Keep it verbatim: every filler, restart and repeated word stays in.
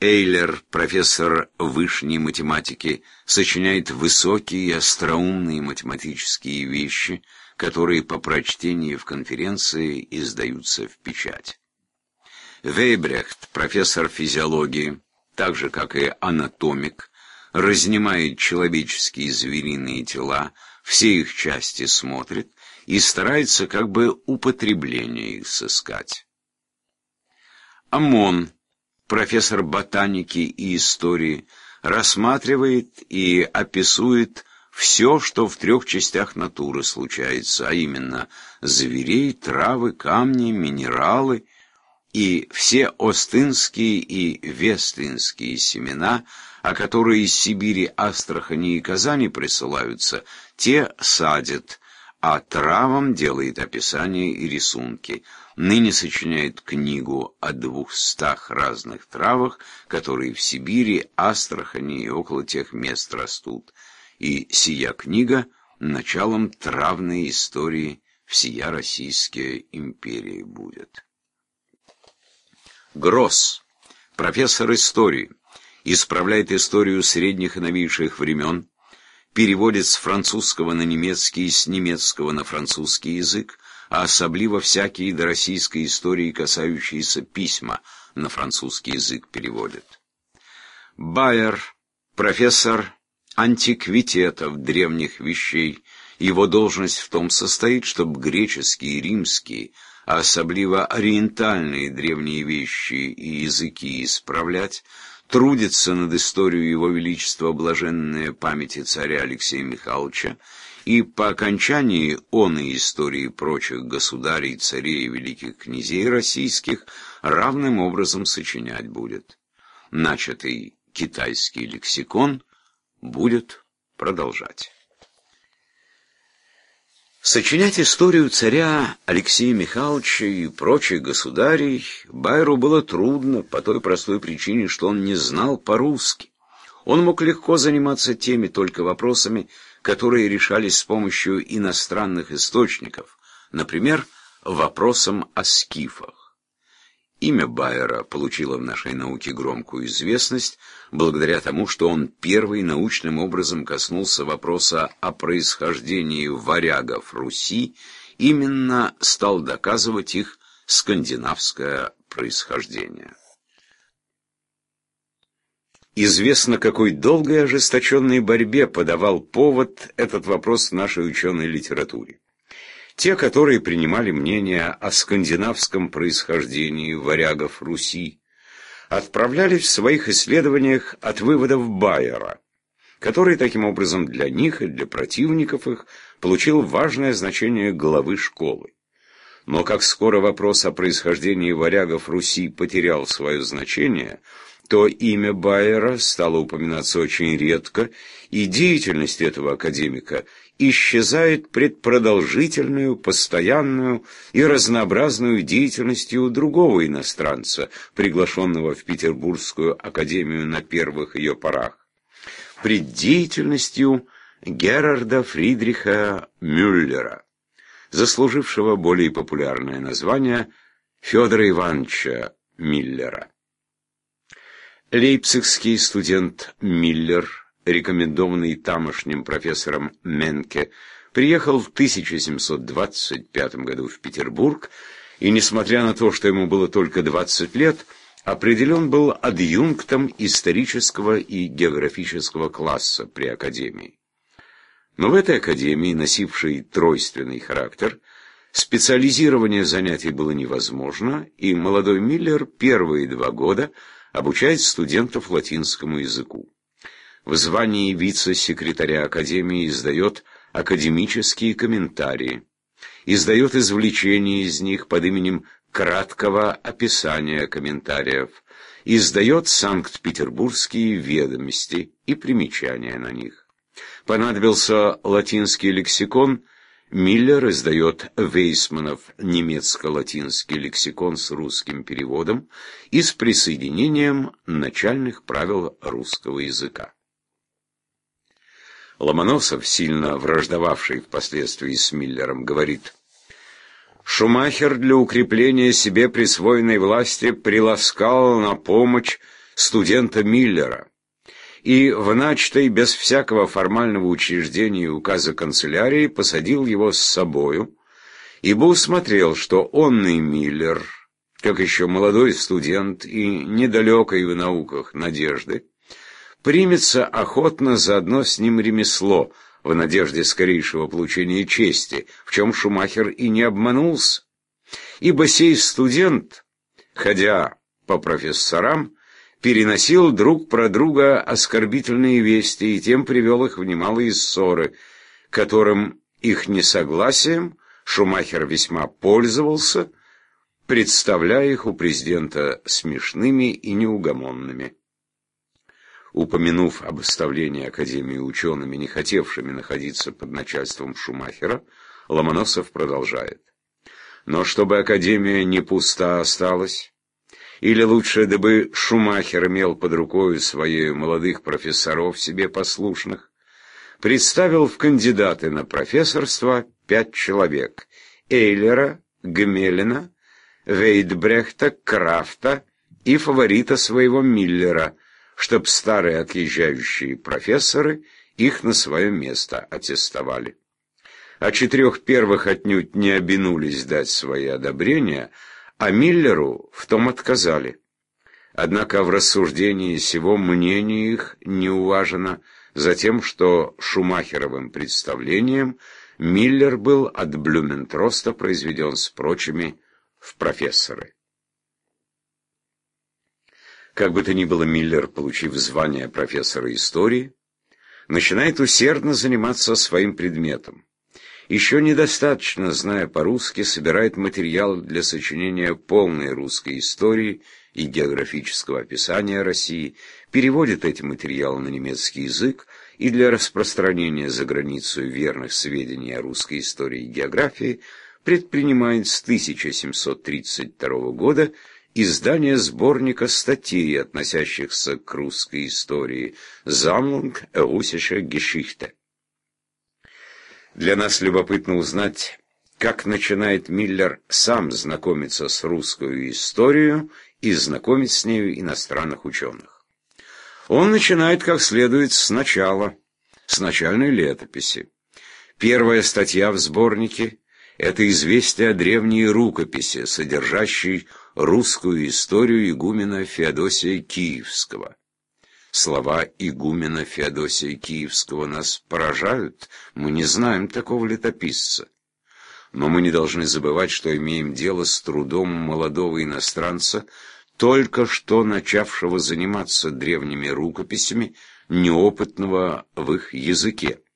Эйлер, профессор вышней математики, сочиняет высокие и остроумные математические вещи, которые по прочтении в конференции издаются в печать. Вейбрехт, профессор физиологии, так же как и анатомик, разнимает человеческие звериные тела, все их части смотрит и старается как бы употребление их сыскать. Амон, профессор ботаники и истории, рассматривает и описывает все, что в трех частях натуры случается, а именно зверей, травы, камни, минералы и все остинские и вестинские семена, а которые из Сибири, Астрахани и Казани присылаются, те садит, а травам делает описания и рисунки. Ныне сочиняет книгу о двухстах разных травах, которые в Сибири, Астрахани и около тех мест растут. И сия книга началом травной истории всея Российская империя будет. Гросс, профессор истории, исправляет историю средних и новейших времен, переводит с французского на немецкий и с немецкого на французский язык, а особливо всякие до российской истории касающиеся письма на французский язык переводит. Байер, профессор антиквитетов древних вещей, его должность в том состоит, чтобы греческие, римские, а особливо ориентальные древние вещи и языки исправлять, трудится над историей Его Величества блаженной памяти царя Алексея Михайловича, и по окончании оной истории прочих государей, царей и великих князей российских равным образом сочинять будет. Начатый китайский лексикон будет продолжать. Сочинять историю царя Алексея Михайловича и прочих государей Байеру было трудно по той простой причине, что он не знал по-русски. Он мог легко заниматься теми только вопросами, которые решались с помощью иностранных источников, например, вопросом о скифах. Имя Байера получило в нашей науке громкую известность благодаря тому, что он первый научным образом коснулся вопроса о происхождении варягов Руси, именно стал доказывать их скандинавское происхождение. Известно, какой долгой и ожесточенной борьбе подавал повод этот вопрос в нашей ученой литературе. Те, которые принимали мнение о скандинавском происхождении варягов Руси, отправлялись в своих исследованиях от выводов Байера, который таким образом для них и для противников их получил важное значение главы школы. Но как скоро вопрос о происхождении варягов Руси потерял свое значение, то имя Байера стало упоминаться очень редко, и деятельность этого академика исчезает пред продолжительную, постоянную и разнообразную деятельностью другого иностранца, приглашенного в Петербургскую академию на первых ее порах, пред деятельностью Герарда Фридриха Мюллера, заслужившего более популярное название Федора Ивановича Миллера. Лейпцигский студент Миллер, рекомендованный тамошним профессором Менке, приехал в тысяча семьсот двадцать пятом году в Петербург, и, несмотря на то, что ему было только двадцать лет, определен был адъюнктом исторического и географического класса при Академии. Но в этой Академии, носившей тройственный характер, специализирование занятий было невозможно, и молодой Миллер первые два года обучает студентов латинскому языку. В звании вице-секретаря Академии издает академические комментарии, издает извлечения из них под именем краткого описания комментариев, издает Санкт-Петербургские ведомости и примечания на них. Понадобился латинский лексикон, Миллер издает Вейсманов немецко-латинский лексикон с русским переводом и с присоединением начальных правил русского языка. Ломоносов, сильно враждовавший впоследствии с Миллером, говорит: «Шумахер для укрепления себе присвоенной власти приласкал на помощь студента Миллера, и в начатой без всякого формального учреждения и указа канцелярии посадил его с собою, ибо усмотрел, что онный Миллер, как еще молодой студент и недалекой в науках надежды, примется охотно заодно с ним ремесло, в надежде скорейшего получения чести, в чем Шумахер и не обманулся, ибо сей студент, ходя по профессорам, переносил друг про друга оскорбительные вести и тем привел их в немалые ссоры, которым их несогласием Шумахер весьма пользовался, представляя их у президента смешными и неугомонными. Упомянув об оставлении Академии учеными, не хотевшими находиться под начальством Шумахера, Ломоносов продолжает. Но чтобы Академия не пуста осталась, или лучше, дабы Шумахер имел под рукою своей молодых профессоров себе послушных, представил в кандидаты на профессорство пять человек — Эйлера, Гмелина, Вейдбрехта, Крафта и фаворита своего Миллера, чтоб старые отъезжающие профессоры их на свое место аттестовали. А четырех первых отнюдь не обинулись дать свои одобрения, а Миллеру в том отказали. Однако в рассуждении сего мнение их не уважено, затем, что Шумахеровым представлением Миллер был от Блюментроста произведен с прочими в профессоры. Как бы то ни было, Миллер, получив звание профессора истории, начинает усердно заниматься своим предметом. Еще недостаточно, зная по-русски, собирает материал для сочинения полной русской истории и географического описания России, переводит эти материалы на немецкий язык и для распространения за границу верных сведений о русской истории и географии предпринимает с тысяча семьсот тридцать второго года издание сборника статей, относящихся к русской истории «Sammlung russischer Geschichte». Для нас любопытно узнать, как начинает Миллер сам знакомиться с русской историей и знакомить с нею иностранных ученых. Он начинает как следует сначала, с начальной летописи. Первая статья в сборнике – это известие о древней рукописи, содержащей русскую историю игумена Феодосия Киевского. Слова игумена Феодосия Киевского нас поражают, мы не знаем такого летописца. Но мы не должны забывать, что имеем дело с трудом молодого иностранца, только что начавшего заниматься древними рукописями, неопытного в их языке.